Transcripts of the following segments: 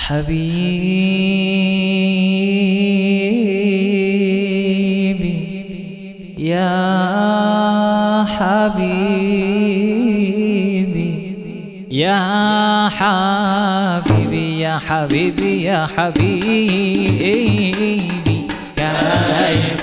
حبيبي يا حبيبي يا حبيبي يا حبيبي يا حبيبي كيف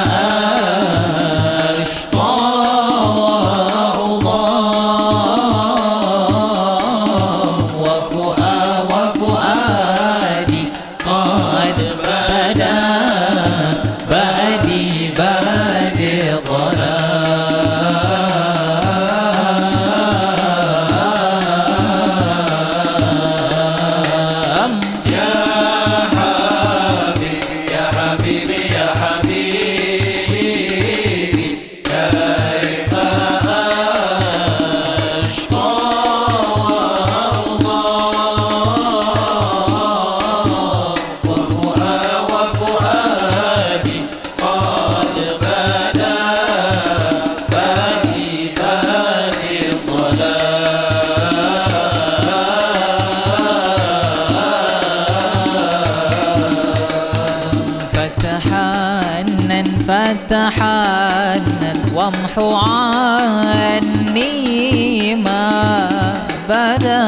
فتحنن وامحو عني ما بدا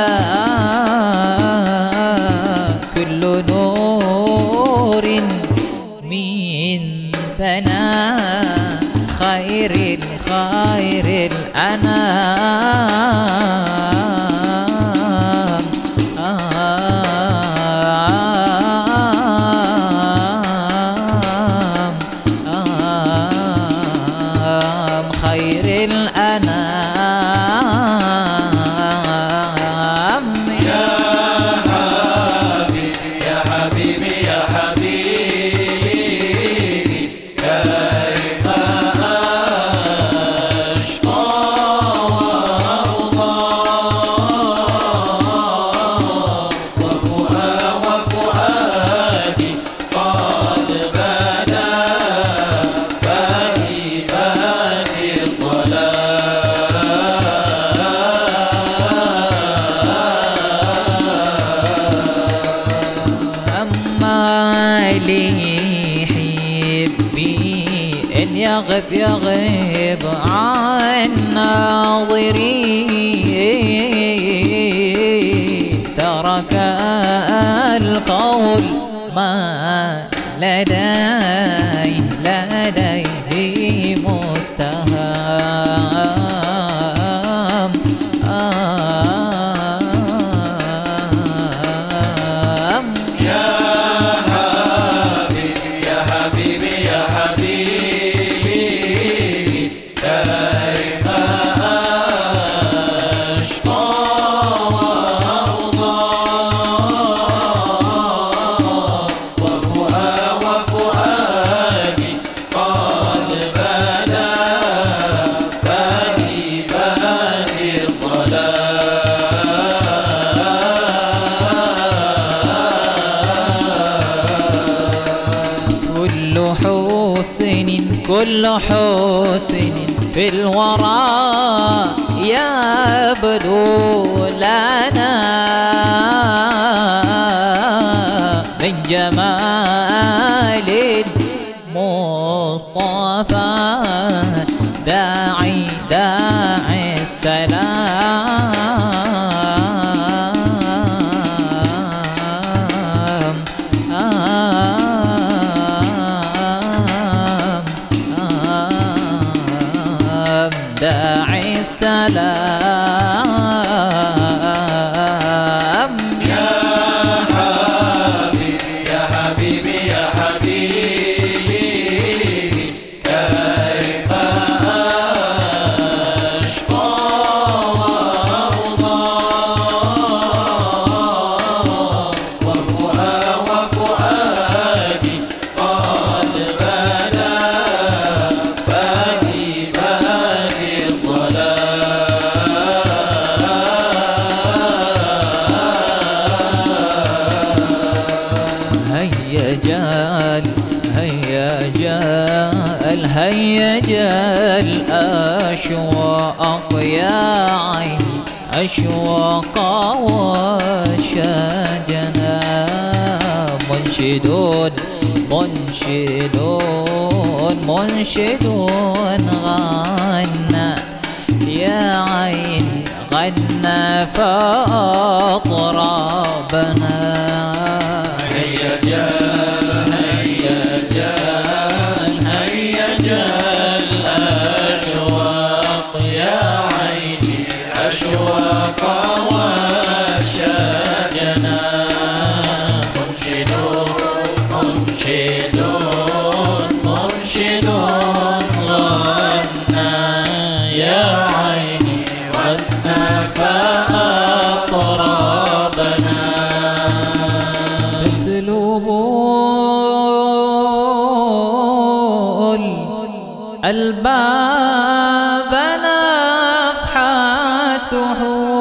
كل نور من ثنا خير الأنام خير الأنام يا حبيبي يا حبيبي يا حبيبي كيف أشقى وأرضى وفؤادي قد بدا يغيب عن ناظري ترك القول ما لديه مستهام يا حبيبي يا حبيبي يا حبيبي كيف أشقى وأرضى وفؤادي قد بدا بادي الظلام كل حسن في الورى يبدو لنا من جمال المصطفى داعي السلام داعي السلام يا حبيبي يا حبيبي يا حبيبي كيف أشقى وأرضى وفؤادي قد بدا هيا جال أشواق يا عيني أشواق وشجنا منشدون منشدون منشدون غنى يا عيني غنى فأطربنا. هيا جال هيا جال هيا جال أشواق يا عيني أشواق وشجنا منشدون منشدون منشدون غنى يا عيني غنى فأطربنا. تسلب الباب نفحاته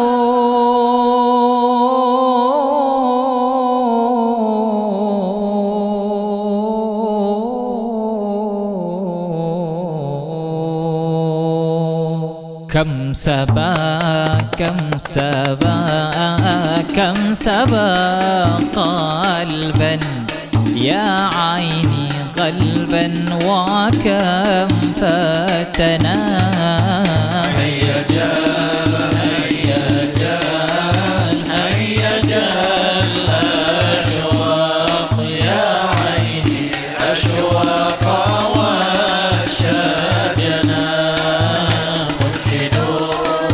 كم سبا كم سبا كم سبا قلبا يا عيني قلبا وكم فتنا. هيا جال هيا جال هيا جال أشواق يا عيني أشواق وشجنا منشدون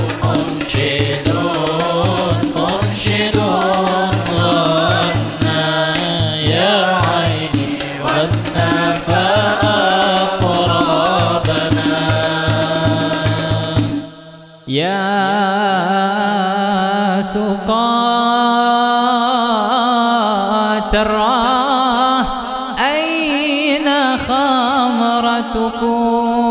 منشدون منشدون غنى يا عيني غنى فأطربنا. يا سقاة الراه أين خمرتكم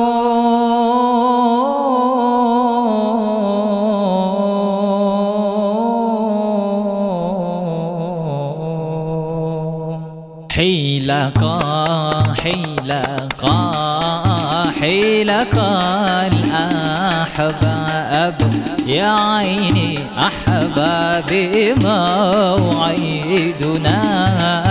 حيلقا حيلقا حيلقا الأحباب يا عيني أحبابي موعدنا.